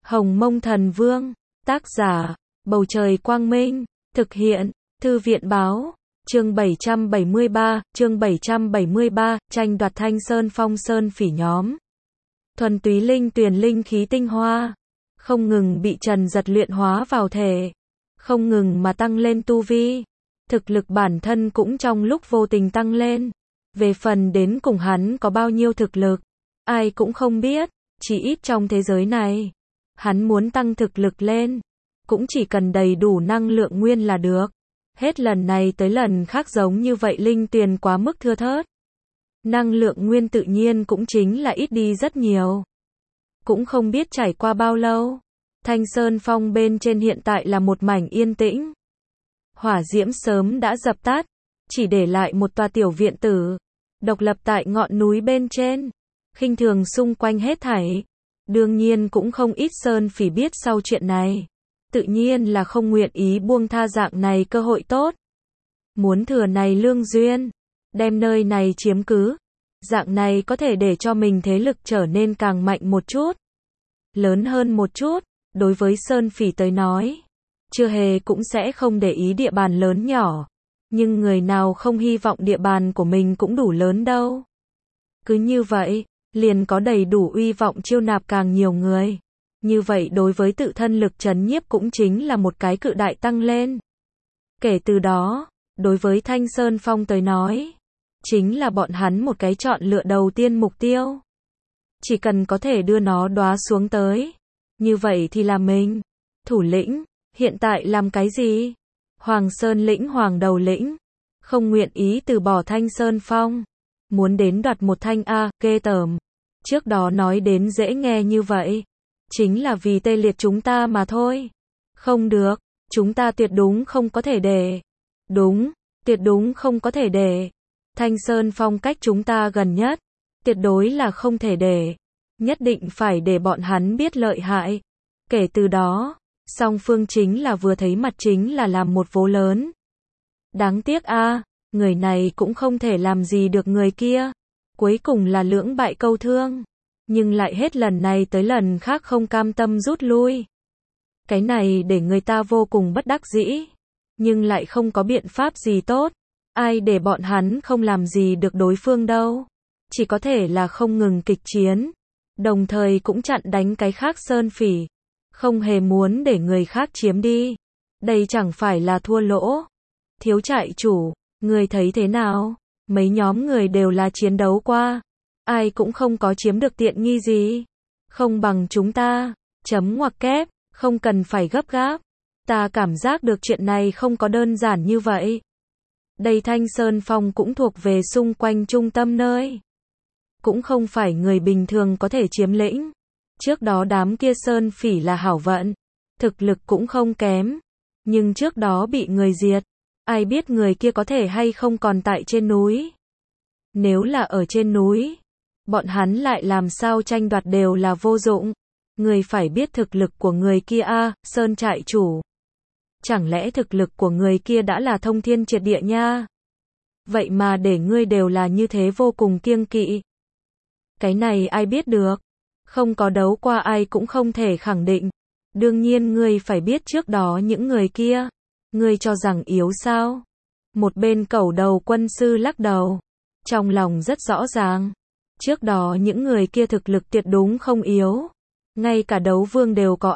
Hồng Mông Thần Vương, tác giả, Bầu Trời Quang Minh, thực hiện, Thư viện Báo, chương 773, tranh đoạt Thanh Sơn Phong Sơn Phỉ nhóm. Thuần túy linh tuyền linh khí tinh hoa, không ngừng bị Trần Giật luyện hóa vào thể, không ngừng mà tăng lên tu vi. Thực lực bản thân cũng trong lúc vô tình tăng lên. Về phần đến cùng hắn có bao nhiêu thực lực, ai cũng không biết, chỉ ít trong thế giới này. Hắn muốn tăng thực lực lên, cũng chỉ cần đầy đủ năng lượng nguyên là được. Hết lần này tới lần khác giống như vậy linh tuyền quá mức thưa thớt. Năng lượng nguyên tự nhiên cũng chính là ít đi rất nhiều. Cũng không biết trải qua bao lâu, Thanh Sơn Phong bên trên hiện tại là một mảnh yên tĩnh. Hỏa diễm sớm đã dập tắt, chỉ để lại một tòa tiểu viện tử, độc lập tại ngọn núi bên trên, khinh thường xung quanh hết thảy. Đương nhiên cũng không ít sơn phỉ biết sau chuyện này, tự nhiên là không nguyện ý buông tha dạng này cơ hội tốt. Muốn thừa này lương duyên, đem nơi này chiếm cứ, dạng này có thể để cho mình thế lực trở nên càng mạnh một chút, lớn hơn một chút. Đối với sơn phỉ tới nói, chưa hề cũng sẽ không để ý địa bàn lớn nhỏ, nhưng người nào không hy vọng địa bàn của mình cũng đủ lớn đâu. Cứ như vậy, liền có đầy đủ uy vọng chiêu nạp càng nhiều người. Như vậy đối với tự thân lực trấn nhiếp cũng chính là một cái cự đại tăng lên. Kể từ đó, đối với Thanh Sơn Phong tới nói, chính là bọn hắn một cái chọn lựa đầu tiên mục tiêu. Chỉ cần có thể đưa nó đóa xuống tới, như vậy thì là mình. Thủ lĩnh, hiện tại làm cái gì? Hoàng Sơn lĩnh Hoàng Đầu lĩnh, không nguyện ý từ bỏ Thanh Sơn Phong, muốn đến đoạt một thanh ghê tởm. Trước đó nói đến dễ nghe như vậy, chính là vì tê liệt chúng ta mà thôi. Không được, chúng ta tuyệt đúng không có thể để. Đúng, tuyệt đúng không có thể để. Thanh Sơn Phong cách chúng ta gần nhất, tuyệt đối là không thể để. Nhất định phải để bọn hắn biết lợi hại. Kể từ đó, song phương chính là vừa thấy mặt chính là làm một vố lớn. Đáng tiếc người này cũng không thể làm gì được người kia. Cuối cùng là lưỡng bại câu thương, nhưng lại hết lần này tới lần khác không cam tâm rút lui. Cái này để người ta vô cùng bất đắc dĩ, nhưng lại không có biện pháp gì tốt. Ai để bọn hắn không làm gì được đối phương đâu. Chỉ có thể là không ngừng kịch chiến, đồng thời cũng chặn đánh cái khác sơn phỉ, không hề muốn để người khác chiếm đi. Đây chẳng phải là thua lỗ. Thiếu trại chủ, người thấy thế nào? Mấy nhóm người đều là chiến đấu qua, ai cũng không có chiếm được tiện nghi gì. Không bằng chúng ta, chấm ngoặc kép, không cần phải gấp gáp. Ta cảm giác được chuyện này không có đơn giản như vậy. Đây Thanh Sơn Phong cũng thuộc về xung quanh trung tâm nơi, cũng không phải người bình thường có thể chiếm lĩnh. Trước đó đám kia sơn phỉ là hảo vận, thực lực cũng không kém, nhưng trước đó bị người diệt. Ai biết người kia có thể hay không còn tại trên núi. Nếu là ở trên núi, bọn hắn lại làm sao tranh đoạt đều là vô dụng. Người phải biết thực lực của người kia Sơn trại chủ. Chẳng lẽ thực lực của người kia đã là thông thiên triệt địa nha? Vậy mà để ngươi đều là như thế vô cùng kiêng kỵ. Cái này ai biết được? Không có đấu qua ai cũng không thể khẳng định. Đương nhiên ngươi phải biết trước đó những người kia. Ngươi cho rằng yếu sao? Một bên Cẩu Đầu quân sư lắc đầu, trong lòng rất rõ ràng. Trước đó những người kia thực lực tuyệt đúng không yếu. Ngay cả đấu vương đều có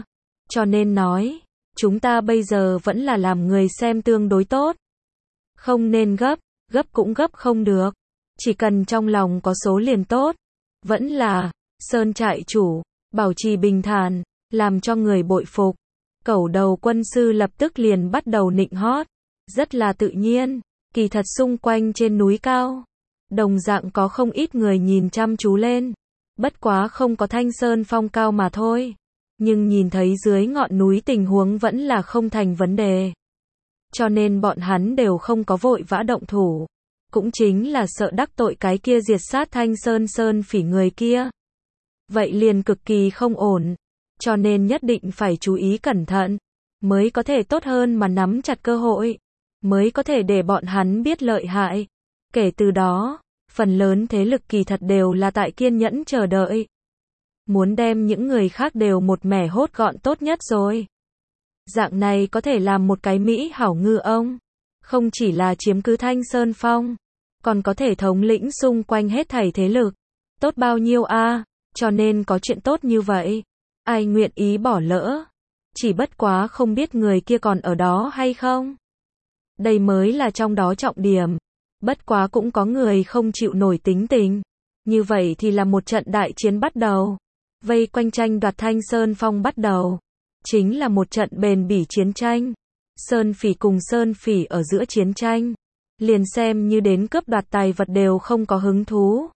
cho nên nói, chúng ta bây giờ vẫn là làm người xem tương đối tốt. Không nên gấp, gấp cũng gấp không được. Chỉ cần trong lòng có số liền tốt. Vẫn là, Sơn trại chủ, bảo trì bình thản, làm cho người bội phục. Cẩu Đầu quân sư lập tức liền bắt đầu nịnh hót, rất là tự nhiên. Kỳ thật xung quanh trên núi cao, đồng dạng có không ít người nhìn chăm chú lên, bất quá không có Thanh Sơn Phong cao mà thôi. Nhưng nhìn thấy dưới ngọn núi tình huống vẫn là không thành vấn đề, cho nên bọn hắn đều không có vội vã động thủ, cũng chính là sợ đắc tội cái kia diệt sát Thanh Sơn phỉ người kia. Vậy liền cực kỳ không ổn. Cho nên nhất định phải chú ý cẩn thận, mới có thể tốt hơn mà nắm chặt cơ hội, mới có thể để bọn hắn biết lợi hại. Kể từ đó, phần lớn thế lực kỳ thật đều là tại kiên nhẫn chờ đợi. muốn đem những người khác đều một mẻ hốt gọn tốt nhất rồi. Dạng này có thể làm một cái Mỹ hảo ngư ông. Không chỉ là chiếm cứ Thanh Sơn Phong, còn có thể thống lĩnh xung quanh hết thảy thế lực. Tốt bao nhiêu a, cho nên có chuyện tốt như vậy. Ai nguyện ý bỏ lỡ. Chỉ bất quá không biết người kia còn ở đó hay không. Đây mới là trong đó trọng điểm. Bất quá cũng có người không chịu nổi tính tình. Như vậy thì là một trận đại chiến bắt đầu. Vây quanh tranh đoạt Thanh Sơn Phong bắt đầu. Chính là một trận bền bỉ chiến tranh. Sơn Phỉ cùng Sơn Phỉ ở giữa chiến tranh. Liền xem như đến cướp đoạt tài vật đều không có hứng thú.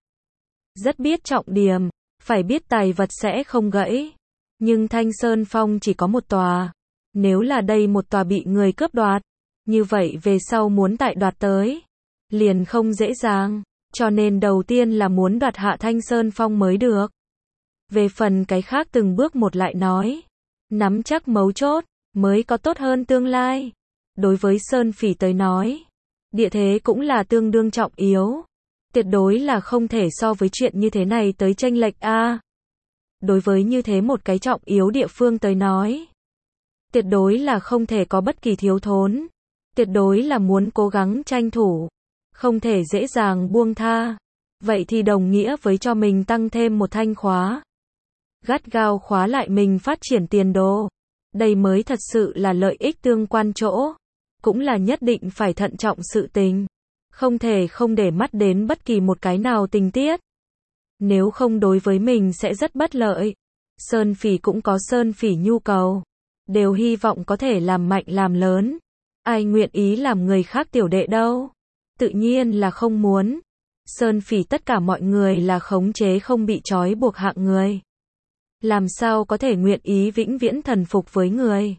Rất biết trọng điểm. Phải biết tài vật sẽ không gãy. Nhưng Thanh Sơn Phong chỉ có một tòa. Nếu là đây một tòa bị người cướp đoạt, như vậy về sau muốn tại đoạt tới, liền không dễ dàng. Cho nên đầu tiên là muốn đoạt hạ Thanh Sơn Phong mới được. Về phần cái khác từng bước một lại nói. Nắm chắc mấu chốt, mới có tốt hơn tương lai. Đối với Sơn Phỉ tới nói, địa thế cũng là tương đương trọng yếu. Tuyệt đối là không thể so với chuyện như thế này tới chênh lệch a. Đối với như thế một cái trọng yếu địa phương tới nói, tuyệt đối là không thể có bất kỳ thiếu thốn. Tuyệt đối là muốn cố gắng tranh thủ, không thể dễ dàng buông tha. Vậy thì đồng nghĩa với cho mình tăng thêm một thanh khóa. Gắt gao khóa lại mình phát triển tiền đồ. Đây mới thật sự là lợi ích tương quan chỗ. Cũng là nhất định phải thận trọng sự tình. Không thể không để mắt đến bất kỳ một cái nào tình tiết. Nếu không đối với mình sẽ rất bất lợi. Sơn Phỉ cũng có Sơn Phỉ nhu cầu. Đều hy vọng có thể làm mạnh làm lớn. Ai nguyện ý làm người khác tiểu đệ đâu. Tự nhiên là không muốn. Sơn Phỉ tất cả mọi người là khống chế không bị trói buộc hạng người. Làm sao có thể nguyện ý vĩnh viễn thần phục với người.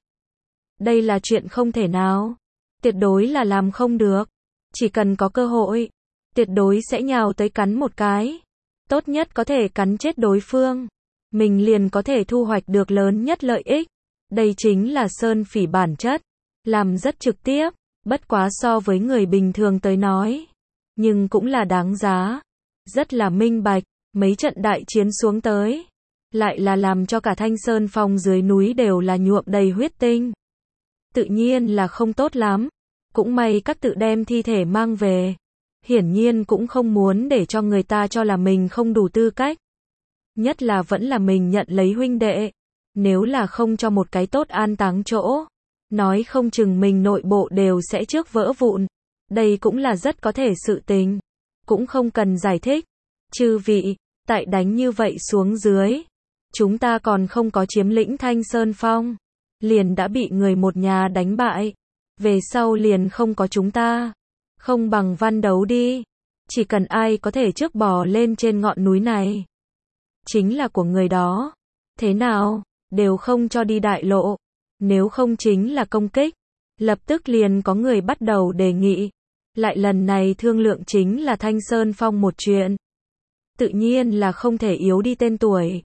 Đây là chuyện không thể nào. Tuyệt đối là làm không được. Chỉ cần có cơ hội, tuyệt đối sẽ nhào tới cắn một cái. Tốt nhất có thể cắn chết đối phương. Mình liền có thể thu hoạch được lớn nhất lợi ích. Đây chính là Sơn Phỉ bản chất. Làm rất trực tiếp, bất quá so với người bình thường tới nói. Nhưng cũng là đáng giá. Rất là minh bạch, mấy trận đại chiến xuống tới. Lại là làm cho cả Thanh Sơn Phong dưới núi đều là nhuộm đầy huyết tinh. Tự nhiên là không tốt lắm. Cũng may các tự đem thi thể mang về. Hiển nhiên cũng không muốn để cho người ta cho là mình không đủ tư cách. Nhất là vẫn là mình nhận lấy huynh đệ. Nếu là không cho một cái tốt an táng chỗ, nói không chừng mình nội bộ đều sẽ trước vỡ vụn. Đây cũng là rất có thể sự tình. Cũng không cần giải thích. Chư vị, tại đánh như vậy xuống dưới, chúng ta còn không có chiếm lĩnh Thanh Sơn Phong, liền đã bị người một nhà đánh bại. Về sau liền không có chúng ta. Không bằng văn đấu đi. Chỉ cần ai có thể trước bò lên trên ngọn núi này, chính là của người đó. Thế nào, đều không cho đi đại lộ. Nếu không chính là công kích. Lập tức liền có người bắt đầu đề nghị. Lại lần này thương lượng chính là Thanh Sơn Phong một chuyện. Tự nhiên là không thể yếu đi tên tuổi.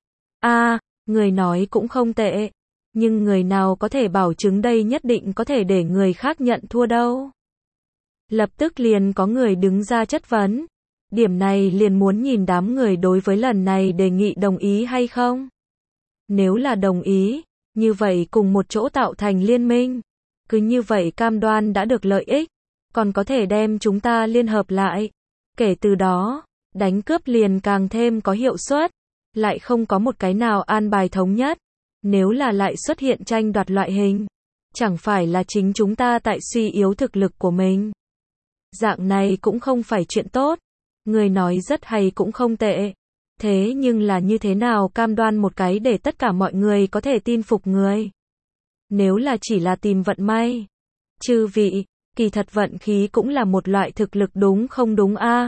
Người nói cũng không tệ. Nhưng người nào có thể bảo chứng đây nhất định có thể để người khác nhận thua đâu. Lập tức liền có người đứng ra chất vấn. Điểm này liền muốn nhìn đám người đối với lần này đề nghị đồng ý hay không. Nếu là đồng ý, như vậy cùng một chỗ tạo thành liên minh. Cứ như vậy cam đoan đã được lợi ích. Còn có thể đem chúng ta liên hợp lại. Kể từ đó, đánh cướp liền càng thêm có hiệu suất. Lại không có một cái nào an bài thống nhất. Nếu là lại xuất hiện tranh đoạt loại hình, chẳng phải là chính chúng ta tại suy yếu thực lực của mình. Dạng này cũng không phải chuyện tốt. Người nói rất hay cũng không tệ. Thế nhưng là như thế nào cam đoan một cái để tất cả mọi người có thể tin phục người. Nếu là chỉ là tìm vận may. Chư vị, kỳ thật vận khí cũng là một loại thực lực đúng không đúng a?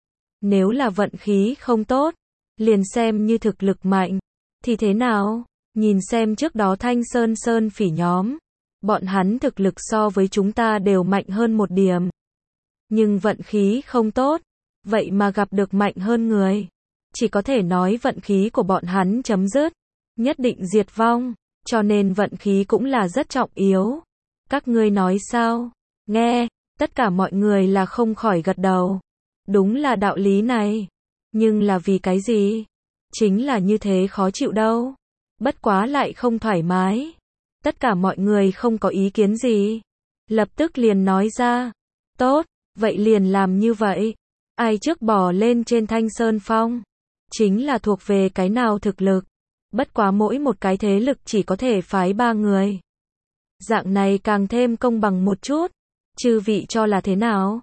Nếu là vận khí không tốt, liền xem như thực lực mạnh. Thì thế nào? Nhìn xem trước đó Thanh Sơn Phỉ nhóm. Bọn hắn thực lực so với chúng ta đều mạnh hơn một điểm. Nhưng vận khí không tốt. Vậy mà gặp được mạnh hơn người. Chỉ có thể nói vận khí của bọn hắn chấm dứt. Nhất định diệt vong. Cho nên vận khí cũng là rất trọng yếu. Các ngươi nói sao? Nghe, tất cả mọi người là không khỏi gật đầu. Đúng là đạo lý này. Nhưng là vì cái gì? Chính là như thế khó chịu đâu. Bất quá lại không thoải mái. Tất cả mọi người không có ý kiến gì. Lập tức liền nói ra. Tốt, vậy liền làm như vậy. Ai trước bò lên trên Thanh Sơn Phong? Chính là thuộc về cái nào thực lực. Bất quá mỗi một cái thế lực chỉ có thể phái 3 người. Dạng này càng thêm công bằng một chút. Chư vị cho là thế nào?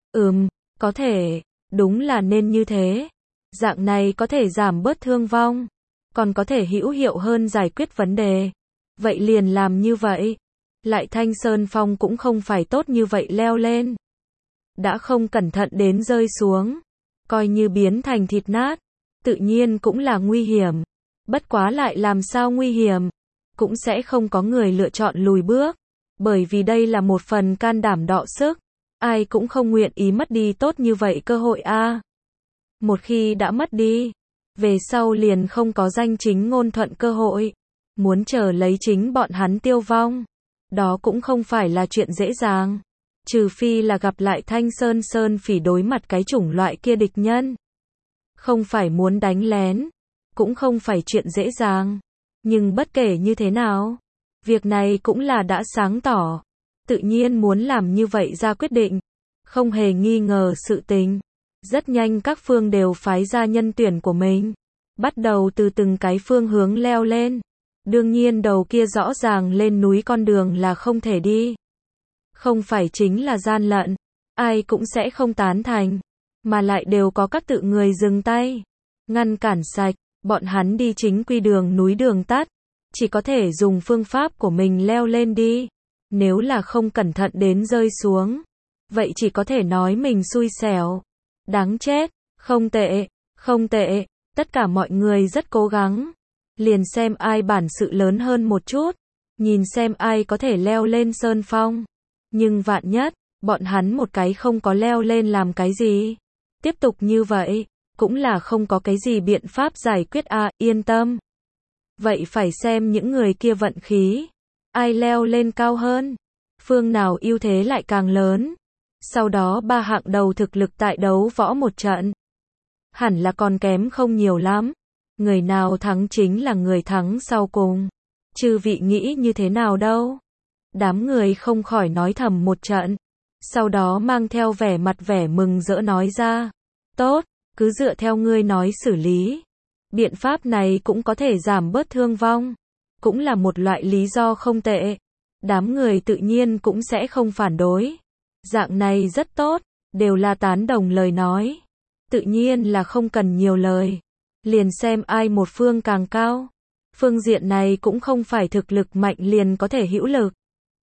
Có thể, đúng là nên như thế. Dạng này có thể giảm bớt thương vong, còn có thể hữu hiệu hơn giải quyết vấn đề. Vậy liền làm như vậy. Lại Thanh Sơn Phong cũng không phải tốt như vậy leo lên. Đã không cẩn thận đến rơi xuống, coi như biến thành thịt nát, tự nhiên cũng là nguy hiểm. Bất quá lại làm sao nguy hiểm, cũng sẽ không có người lựa chọn lùi bước. Bởi vì đây là một phần can đảm đọ sức. Ai cũng không nguyện ý mất đi tốt như vậy cơ hội a. Một khi đã mất đi, về sau liền không có danh chính ngôn thuận cơ hội. Muốn chờ lấy chính bọn hắn tiêu vong, đó cũng không phải là chuyện dễ dàng. Trừ phi là gặp lại Thanh Sơn Phỉ đối mặt cái chủng loại kia địch nhân. Không phải muốn đánh lén, cũng không phải chuyện dễ dàng. Nhưng bất kể như thế nào, việc này cũng là đã sáng tỏ. Tự nhiên muốn làm như vậy ra quyết định. Không hề nghi ngờ sự tình. Rất nhanh các phương đều phái ra nhân tuyển của mình. Bắt đầu từ từng cái phương hướng leo lên. Đương nhiên đầu kia rõ ràng lên núi con đường là không thể đi. Không phải chính là gian lận. Ai cũng sẽ không tán thành. Mà lại đều có các tự người dừng tay. Ngăn cản sạch. Bọn hắn đi chính quy đường núi đường tắt. Chỉ có thể dùng phương pháp của mình leo lên đi. Nếu là không cẩn thận đến rơi xuống, vậy chỉ có thể nói mình xui xẻo. Đáng chết, không tệ, không tệ, tất cả mọi người rất cố gắng. Liền xem ai bản sự lớn hơn một chút, nhìn xem ai có thể leo lên sơn phong. Nhưng vạn nhất, bọn hắn một cái không có leo lên làm cái gì. Tiếp tục như vậy, cũng là không có cái gì biện pháp giải quyết yên tâm. Vậy phải xem những người kia vận khí. Ai leo lên cao hơn, phương nào ưu thế lại càng lớn. Sau đó 3 hạng đầu thực lực tại đấu võ một trận. Hẳn là còn kém không nhiều lắm. Người nào thắng chính là người thắng sau cùng. Chư vị nghĩ như thế nào đâu? Đám người không khỏi nói thầm một trận. Sau đó mang theo vẻ mặt vẻ mừng rỡ nói ra. Tốt, cứ dựa theo ngươi nói xử lý. Biện pháp này cũng có thể giảm bớt thương vong. Cũng là một loại lý do không tệ. Đám người tự nhiên cũng sẽ không phản đối. Dạng này rất tốt, đều là tán đồng lời nói. Tự nhiên là không cần nhiều lời. Liền xem ai một phương càng cao. Phương diện này cũng không phải thực lực mạnh liền có thể hữu lực.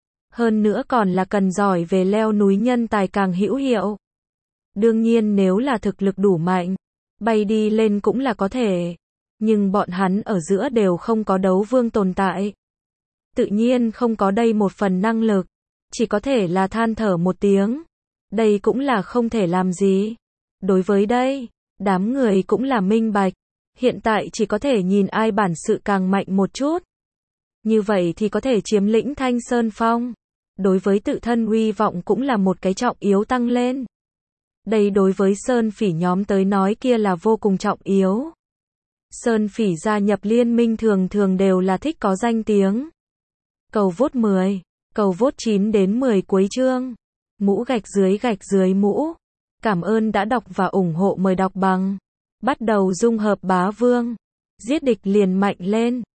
Hơn nữa còn là cần giỏi về leo núi nhân tài càng hữu hiệu. Đương nhiên nếu là thực lực đủ mạnh, bay đi lên cũng là có thể. Nhưng bọn hắn ở giữa đều không có đấu vương tồn tại. Tự nhiên không có đây một phần năng lực. Chỉ có thể là than thở một tiếng. Đây cũng là không thể làm gì. Đối với đây, đám người cũng là minh bạch. Hiện tại chỉ có thể nhìn ai bản sự càng mạnh một chút. Như vậy thì có thể chiếm lĩnh Thanh Sơn Phong. Đối với tự thân uy vọng cũng là một cái trọng yếu tăng lên. Đây đối với Sơn Phỉ nhóm tới nói kia là vô cùng trọng yếu. Sơn Phỉ gia nhập liên minh thường thường đều là thích có danh tiếng. Cầu vote 10, cầu vote 9 đến 10 cuối chương. Mũ gạch dưới mũ. Cảm ơn đã đọc và ủng hộ, mời đọc bằng. Bắt đầu dung hợp bá vương. Giết địch liền mạnh lên.